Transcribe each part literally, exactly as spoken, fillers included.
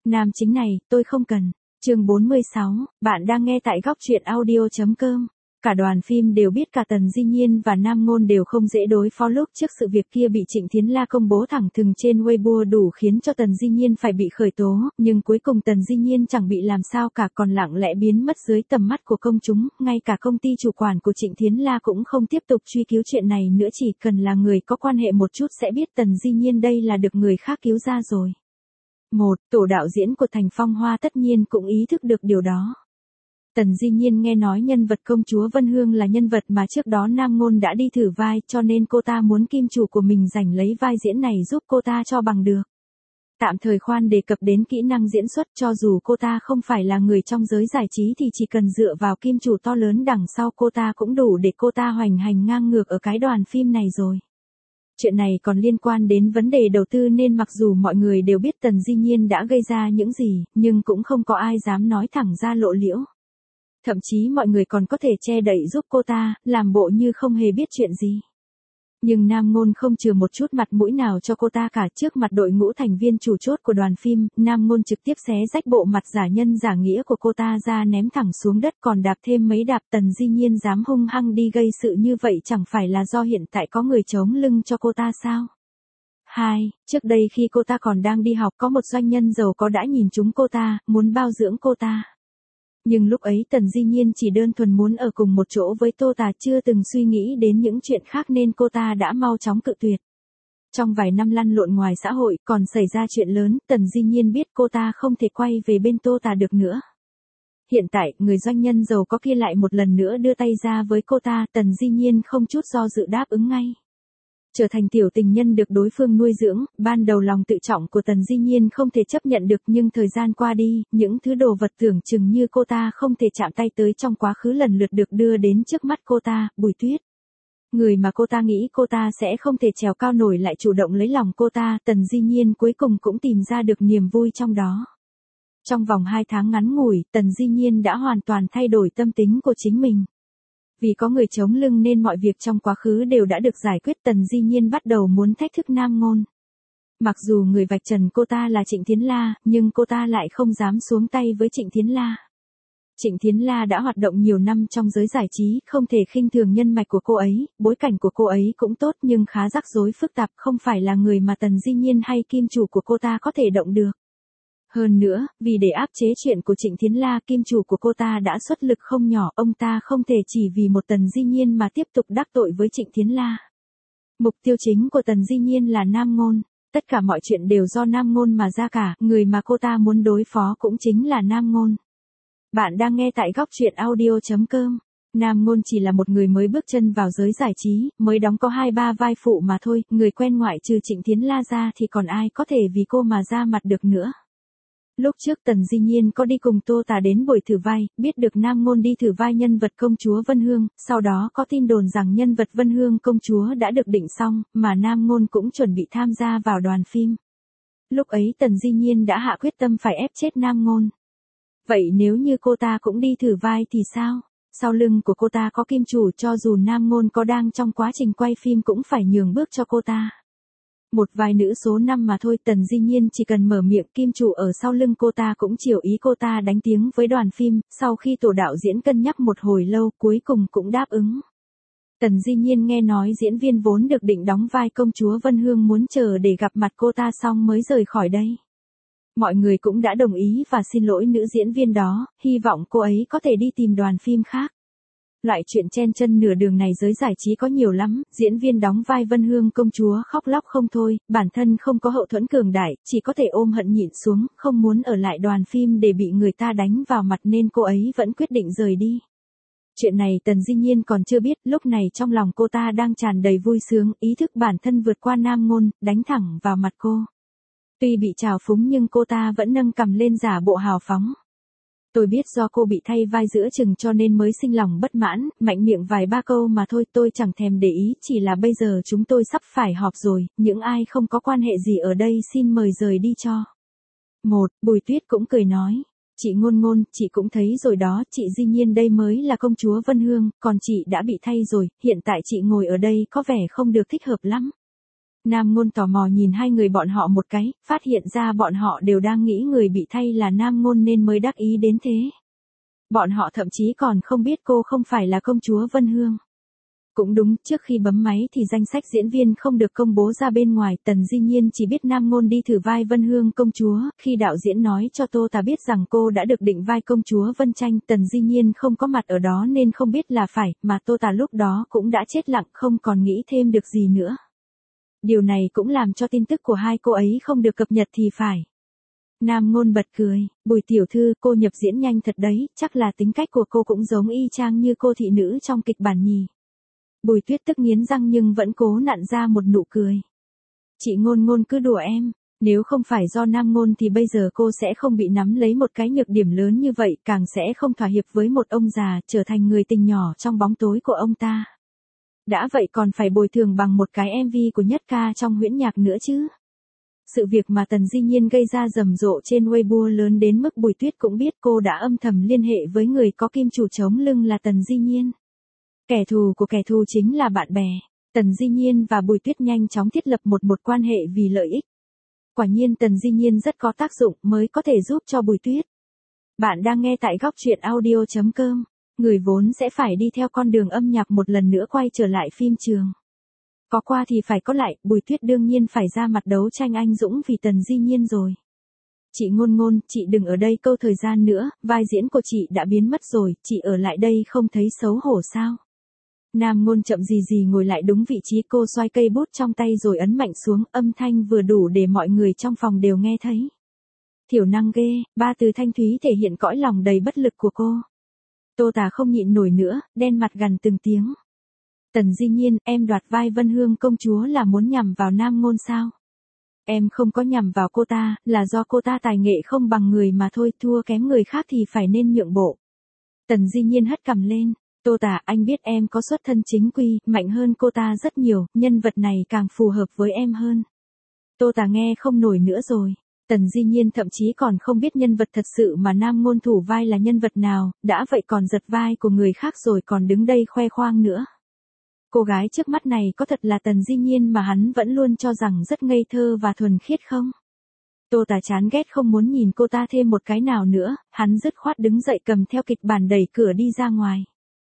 Nam chính này, tôi không cần. Chương bốn mươi sáu, bạn đang nghe tại góc truyện audio chấm com. Cả đoàn phim đều biết cả Tần Di Nhiên và Nam Ngôn đều không dễ đối phó lúc trước sự việc kia bị Trịnh Thiến La công bố thẳng thừng trên Weibo đủ khiến cho Tần Di Nhiên phải bị khởi tố, nhưng cuối cùng Tần Di Nhiên chẳng bị làm sao cả, còn lặng lẽ biến mất dưới tầm mắt của công chúng, ngay cả công ty chủ quản của Trịnh Thiến La cũng không tiếp tục truy cứu chuyện này nữa, chỉ cần là người có quan hệ một chút sẽ biết Tần Di Nhiên đây là được người khác cứu ra rồi. Một, tổ đạo diễn của Thành Phong Hoa tất nhiên cũng ý thức được điều đó. Tần Di Nhiên nghe nói nhân vật công chúa Vân Hương là nhân vật mà trước đó Nam Ngôn đã đi thử vai, cho nên cô ta muốn kim chủ của mình giành lấy vai diễn này giúp cô ta cho bằng được. Tạm thời khoan đề cập đến kỹ năng diễn xuất, cho dù cô ta không phải là người trong giới giải trí thì chỉ cần dựa vào kim chủ to lớn đằng sau cô ta cũng đủ để cô ta hoành hành ngang ngược ở cái đoàn phim này rồi. Chuyện này còn liên quan đến vấn đề đầu tư nên mặc dù mọi người đều biết Tần Di Nhiên đã gây ra những gì, nhưng cũng không có ai dám nói thẳng ra lộ liễu. Thậm chí mọi người còn có thể che đậy giúp cô ta, làm bộ như không hề biết chuyện gì. Nhưng Nam Ngôn không chừa một chút mặt mũi nào cho cô ta cả, trước mặt đội ngũ thành viên chủ chốt của đoàn phim, Nam Ngôn trực tiếp xé rách bộ mặt giả nhân giả nghĩa của cô ta ra ném thẳng xuống đất, còn đạp thêm mấy đạp. Tần Di Nhiên dám hung hăng đi gây sự như vậy chẳng phải là do hiện tại có người chống lưng cho cô ta sao? Hai, trước đây khi cô ta còn đang đi học có một doanh nhân giàu có đã nhìn trúng cô ta, muốn bao dưỡng cô ta. Nhưng lúc ấy Tần Di Nhiên chỉ đơn thuần muốn ở cùng một chỗ với Tô Tà, chưa từng suy nghĩ đến những chuyện khác nên cô ta đã mau chóng cự tuyệt. Trong vài năm lăn lộn ngoài xã hội còn xảy ra chuyện lớn, Tần Di Nhiên biết cô ta không thể quay về bên Tô Tà được nữa. Hiện tại, người doanh nhân giàu có kia lại một lần nữa đưa tay ra với cô ta, Tần Di Nhiên không chút do dự đáp ứng ngay. Trở thành tiểu tình nhân được đối phương nuôi dưỡng, ban đầu lòng tự trọng của Tần Di Nhiên không thể chấp nhận được, nhưng thời gian qua đi, những thứ đồ vật tưởng chừng như cô ta không thể chạm tay tới trong quá khứ lần lượt được đưa đến trước mắt cô ta. Bùi Tuyết, người mà cô ta nghĩ cô ta sẽ không thể trèo cao nổi lại chủ động lấy lòng cô ta, Tần Di Nhiên cuối cùng cũng tìm ra được niềm vui trong đó. Trong vòng hai tháng ngắn ngủi, Tần Di Nhiên đã hoàn toàn thay đổi tâm tính của chính mình. Vì có người chống lưng nên mọi việc trong quá khứ đều đã được giải quyết, Tần Di Nhiên bắt đầu muốn thách thức Nam Ngôn. Mặc dù người vạch trần cô ta là Trịnh Thiến La, nhưng cô ta lại không dám xuống tay với Trịnh Thiến La. Trịnh Thiến La đã hoạt động nhiều năm trong giới giải trí, không thể khinh thường nhân mạch của cô ấy, bối cảnh của cô ấy cũng tốt nhưng khá rắc rối phức tạp, không phải là người mà Tần Di Nhiên hay kim chủ của cô ta có thể động được. Hơn nữa, vì để áp chế chuyện của Trịnh Thiến La, kim chủ của cô ta đã xuất lực không nhỏ, ông ta không thể chỉ vì một Tần Di Nhiên mà tiếp tục đắc tội với Trịnh Thiến La. Mục tiêu chính của Tần Di Nhiên là Nam Ngôn, tất cả mọi chuyện đều do Nam Ngôn mà ra cả, người mà cô ta muốn đối phó cũng chính là Nam Ngôn. Bạn đang nghe tại góc truyện audio chấm com. Nam Ngôn chỉ là một người mới bước chân vào giới giải trí, mới đóng có hai ba vai phụ mà thôi, người quen ngoại trừ Trịnh Thiến La ra thì còn ai có thể vì cô mà ra mặt được nữa. Lúc trước Tần Di Nhiên có đi cùng Tô Tà đến buổi thử vai, biết được Nam Ngôn đi thử vai nhân vật công chúa Vân Hương, sau đó có tin đồn rằng nhân vật Vân Hương công chúa đã được định xong, mà Nam Ngôn cũng chuẩn bị tham gia vào đoàn phim. Lúc ấy Tần Di Nhiên đã hạ quyết tâm phải ép chết Nam Ngôn. Vậy nếu như cô ta cũng đi thử vai thì sao? Sau lưng của cô ta có kim chủ, cho dù Nam Ngôn có đang trong quá trình quay phim cũng phải nhường bước cho cô ta. Một vài nữ số năm mà thôi, Tần Di Nhiên chỉ cần mở miệng, kim chủ ở sau lưng cô ta cũng chiều ý cô ta đánh tiếng với đoàn phim, sau khi tổ đạo diễn cân nhắc một hồi lâu cuối cùng cũng đáp ứng. Tần Di Nhiên nghe nói diễn viên vốn được định đóng vai công chúa Vân Hương muốn chờ để gặp mặt cô ta xong mới rời khỏi đây. Mọi người cũng đã đồng ý và xin lỗi nữ diễn viên đó, hy vọng cô ấy có thể đi tìm đoàn phim khác. Loại chuyện chen chân nửa đường này giới giải trí có nhiều lắm, diễn viên đóng vai Vân Hương công chúa khóc lóc không thôi, bản thân không có hậu thuẫn cường đại, chỉ có thể ôm hận nhịn xuống, không muốn ở lại đoàn phim để bị người ta đánh vào mặt nên cô ấy vẫn quyết định rời đi. Chuyện này Tần Di Nhiên còn chưa biết, lúc này trong lòng cô ta đang tràn đầy vui sướng, ý thức bản thân vượt qua Nam Ngôn, đánh thẳng vào mặt cô. Tuy bị trào phúng nhưng cô ta vẫn nâng cằm lên giả bộ hào phóng. Tôi biết do cô bị thay vai giữa chừng cho nên mới sinh lòng bất mãn, mạnh miệng vài ba câu mà thôi, tôi chẳng thèm để ý, chỉ là bây giờ chúng tôi sắp phải họp rồi, những ai không có quan hệ gì ở đây xin mời rời đi cho. Một, Bùi Tuyết cũng cười nói, chị Ngôn Ngôn, chị cũng thấy rồi đó, chị Di Nhiên đây mới là công chúa Vân Hương, còn chị đã bị thay rồi, hiện tại chị ngồi ở đây có vẻ không được thích hợp lắm. Nam Ngôn tò mò nhìn hai người bọn họ một cái, phát hiện ra bọn họ đều đang nghĩ người bị thay là Nam Ngôn nên mới đắc ý đến thế. Bọn họ thậm chí còn không biết cô không phải là công chúa Vân Hương. Cũng đúng, trước khi bấm máy thì danh sách diễn viên không được công bố ra bên ngoài, Tần Di Nhiên chỉ biết Nam Ngôn đi thử vai Vân Hương công chúa, khi đạo diễn nói cho Tô Tà biết rằng cô đã được định vai công chúa Vân Tranh, Tần Di Nhiên không có mặt ở đó nên không biết là phải, mà Tô Tà lúc đó cũng đã chết lặng không còn nghĩ thêm được gì nữa. Điều này cũng làm cho tin tức của hai cô ấy không được cập nhật thì phải. Nam Ngôn bật cười, Bùi tiểu thư, cô nhập diễn nhanh thật đấy, chắc là tính cách của cô cũng giống y chang như cô thị nữ trong kịch bản nhỉ. Bùi Tuyết tức nghiến răng nhưng vẫn cố nặn ra một nụ cười. Chị Ngôn Ngôn cứ đùa em, nếu không phải do Nam Ngôn thì bây giờ cô sẽ không bị nắm lấy một cái nhược điểm lớn như vậy, càng sẽ không thỏa hiệp với một ông già, trở thành người tình nhỏ trong bóng tối của ông ta. Đã vậy còn phải bồi thường bằng một cái em vê của Nhất Ca trong huyễn nhạc nữa chứ. Sự việc mà Tần Di Nhiên gây ra rầm rộ trên Weibo lớn đến mức Bùi Tuyết cũng biết cô đã âm thầm liên hệ với người có kim chủ chống lưng là Tần Di Nhiên. Kẻ thù của kẻ thù chính là bạn bè. Tần Di Nhiên và Bùi Tuyết nhanh chóng thiết lập một một quan hệ vì lợi ích. Quả nhiên Tần Di Nhiên rất có tác dụng mới có thể giúp cho Bùi Tuyết. Bạn đang nghe tại góc truyện audio chấm com. Người vốn sẽ phải đi theo con đường âm nhạc một lần nữa quay trở lại phim trường. Có qua thì phải có lại, Bùi Tuyết đương nhiên phải ra mặt đấu tranh anh dũng vì Tần Di Nhiên rồi. Chị Ngôn Ngôn, chị đừng ở đây câu thời gian nữa, vai diễn của chị đã biến mất rồi, chị ở lại đây không thấy xấu hổ sao? Nam Ngôn chậm gì gì ngồi lại đúng vị trí, cô xoay cây bút trong tay rồi ấn mạnh xuống, âm thanh vừa đủ để mọi người trong phòng đều nghe thấy. Thiểu năng ghê, ba từ thanh thúy thể hiện cõi lòng đầy bất lực của cô. Tô Tà không nhịn nổi nữa, đen mặt gằn từng tiếng. Tần Di Nhiên, em đoạt vai Vân Hương công chúa là muốn nhằm vào Nam Ngôn sao? Em không có nhằm vào cô ta, là do cô ta tài nghệ không bằng người mà thôi, thua kém người khác thì phải nên nhượng bộ. Tần Di Nhiên hất cằm lên, Tô Tà, anh biết em có xuất thân chính quy, mạnh hơn cô ta rất nhiều, nhân vật này càng phù hợp với em hơn. Tô Tà nghe không nổi nữa rồi. Tần Di Nhiên thậm chí còn không biết nhân vật thật sự mà Nam Ngôn thủ vai là nhân vật nào, đã vậy còn giật vai của người khác rồi còn đứng đây khoe khoang nữa. Cô gái trước mắt này có thật là Tần Di Nhiên mà hắn vẫn luôn cho rằng rất ngây thơ và thuần khiết không? Tô Tà chán ghét không muốn nhìn cô ta thêm một cái nào nữa, hắn dứt khoát đứng dậy cầm theo kịch bản đẩy cửa đi ra ngoài.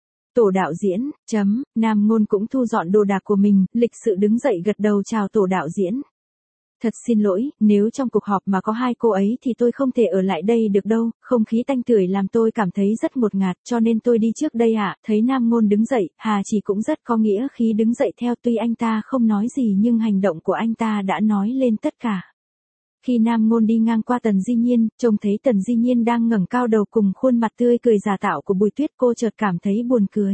Tổ đạo diễn, chấm, Nam Ngôn cũng thu dọn đồ đạc của mình, lịch sự đứng dậy gật đầu chào tổ đạo diễn. Thật xin lỗi, nếu trong cuộc họp mà có hai cô ấy thì tôi không thể ở lại đây được đâu, không khí tanh tưởi làm tôi cảm thấy rất ngột ngạt cho nên tôi đi trước đây ạ. À. Thấy Nam Ngôn đứng dậy, Hà Chỉ cũng rất có nghĩa khí đứng dậy theo, tuy anh ta không nói gì nhưng hành động của anh ta đã nói lên tất cả. Khi Nam Ngôn đi ngang qua Tần Di Nhiên, trông thấy Tần Di Nhiên đang ngẩng cao đầu cùng khuôn mặt tươi cười giả tạo của Bùi Tuyết, cô chợt cảm thấy buồn cười.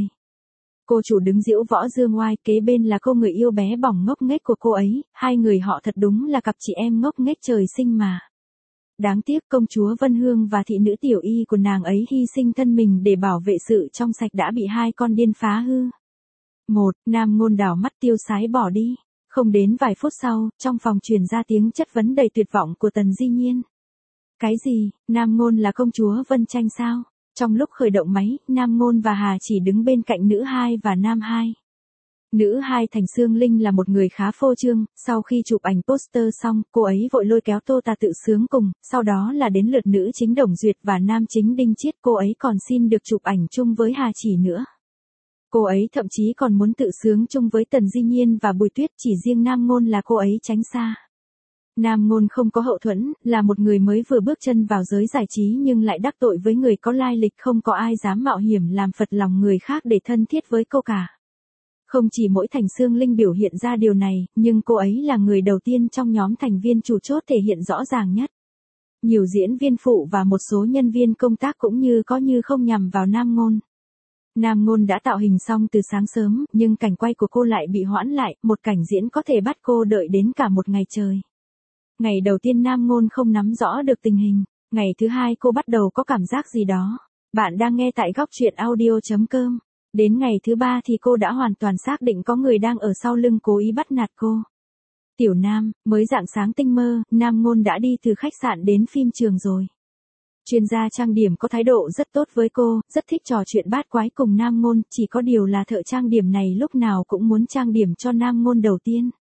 Cô chủ đứng diễu võ dương oai, kế bên là cô người yêu bé bỏng ngốc nghếch của cô ấy, hai người họ thật đúng là cặp chị em ngốc nghếch trời sinh mà. Đáng tiếc công chúa Vân Hương và thị nữ tiểu y của nàng ấy hy sinh thân mình để bảo vệ sự trong sạch đã bị hai con điên phá hư. Một, Nam Ngôn đảo mắt tiêu sái bỏ đi. Không đến vài phút sau, trong phòng truyền ra tiếng chất vấn đầy tuyệt vọng của Tần Di Nhiên. Cái gì, Nam Ngôn là công chúa Vân Tranh sao? Trong lúc khởi động máy, Nam Ngôn và Hà Chỉ đứng bên cạnh nữ hai và nam hai. Nữ hai Thành Sương Linh là một người khá phô trương, sau khi chụp ảnh poster xong, cô ấy vội lôi kéo Tô Tà tự sướng cùng, sau đó là đến lượt nữ chính Đồng Duyệt và nam chính Đinh Chiết, cô ấy còn xin được chụp ảnh chung với Hà Chỉ nữa. Cô ấy thậm chí còn muốn tự sướng chung với Tần Di Nhiên và Bùi Tuyết, chỉ riêng Nam Ngôn là cô ấy tránh xa. Nam Ngôn không có hậu thuẫn, là một người mới vừa bước chân vào giới giải trí nhưng lại đắc tội với người có lai lịch, không có ai dám mạo hiểm làm phật lòng người khác để thân thiết với cô cả. Không chỉ mỗi Thành Sương Linh biểu hiện ra điều này, nhưng cô ấy là người đầu tiên trong nhóm thành viên chủ chốt thể hiện rõ ràng nhất. Nhiều diễn viên phụ và một số nhân viên công tác cũng như có như không nhằm vào Nam Ngôn. Nam Ngôn đã tạo hình xong từ sáng sớm, nhưng cảnh quay của cô lại bị hoãn lại, một cảnh diễn có thể bắt cô đợi đến cả một ngày trời. Ngày đầu tiên Nam Ngôn không nắm rõ được tình hình, ngày thứ hai cô bắt đầu có cảm giác gì đó. Bạn đang nghe tại góc truyện audio chấm com. Đến ngày thứ ba thì cô đã hoàn toàn xác định có người đang ở sau lưng cố ý bắt nạt cô. Tiểu Nam, mới rạng sáng tinh mơ, Nam Ngôn đã đi từ khách sạn đến phim trường rồi. Chuyên gia trang điểm có thái độ rất tốt với cô, rất thích trò chuyện bát quái cùng Nam Ngôn, chỉ có điều là thợ trang điểm này lúc nào cũng muốn trang điểm cho Nam Ngôn đầu tiên.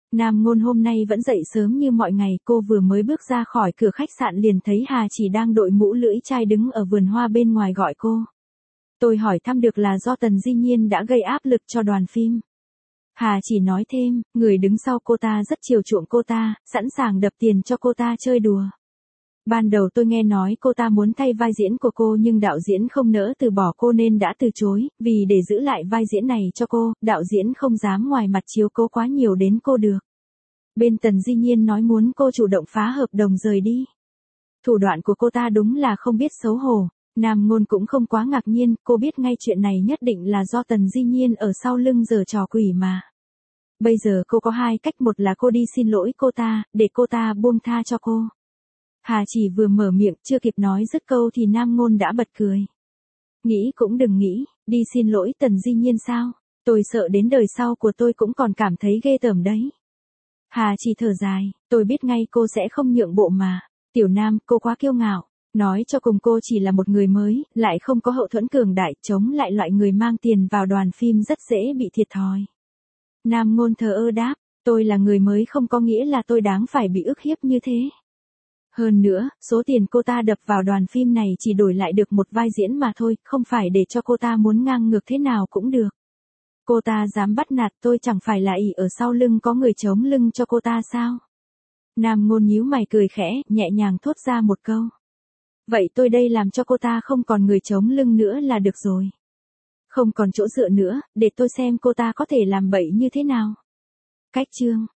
Nam Ngôn hôm nay vẫn dậy sớm như mọi ngày, cô vừa mới bước ra khỏi cửa khách sạn liền thấy Hà Chỉ đang đội mũ lưỡi chai đứng ở vườn hoa bên ngoài gọi cô. Tôi hỏi thăm được là do Tần Di Nhiên đã gây áp lực cho đoàn phim. Hà Chỉ nói thêm, người đứng sau cô ta rất chiều chuộng cô ta, sẵn sàng đập tiền cho cô ta chơi đùa. Ban đầu tôi nghe nói cô ta muốn thay vai diễn của cô nhưng đạo diễn không nỡ từ bỏ cô nên đã từ chối, vì để giữ lại vai diễn này cho cô, đạo diễn không dám ngoài mặt chiếu cố quá nhiều đến cô được. Bên Tần Di Nhiên nói muốn cô chủ động phá hợp đồng rời đi. Thủ đoạn của cô ta đúng là không biết xấu hổ. Nam Ngôn cũng không quá ngạc nhiên, cô biết ngay chuyện này nhất định là do Tần Di Nhiên ở sau lưng giở trò quỷ mà. Bây giờ cô có hai cách, một là cô đi xin lỗi cô ta, để cô ta buông tha cho cô. Hà Chỉ vừa mở miệng, chưa kịp nói dứt câu thì Nam Ngôn đã bật cười. Nghĩ cũng đừng nghĩ, đi xin lỗi Tần Di Nhiên sao? Tôi sợ đến đời sau của tôi cũng còn cảm thấy ghê tởm đấy. Hà Chỉ thở dài, tôi biết ngay cô sẽ không nhượng bộ mà. Tiểu Nam, cô quá kiêu ngạo. Nói cho cùng cô chỉ là một người mới, lại không có hậu thuẫn cường đại, chống lại loại người mang tiền vào đoàn phim rất dễ bị thiệt thòi. Nam Ngôn thờ ơ đáp, tôi là người mới không có nghĩa là tôi đáng phải bị ức hiếp như thế. Hơn nữa, số tiền cô ta đập vào đoàn phim này chỉ đổi lại được một vai diễn mà thôi, không phải để cho cô ta muốn ngang ngược thế nào cũng được. Cô ta dám bắt nạt tôi, chẳng phải là ỷ ở sau lưng có người chống lưng cho cô ta sao? Nam Ngôn nhíu mày cười khẽ, nhẹ nhàng thốt ra một câu. Vậy tôi đây làm cho cô ta không còn người chống lưng nữa là được rồi. Không còn chỗ dựa nữa, để tôi xem cô ta có thể làm bậy như thế nào. Cách chương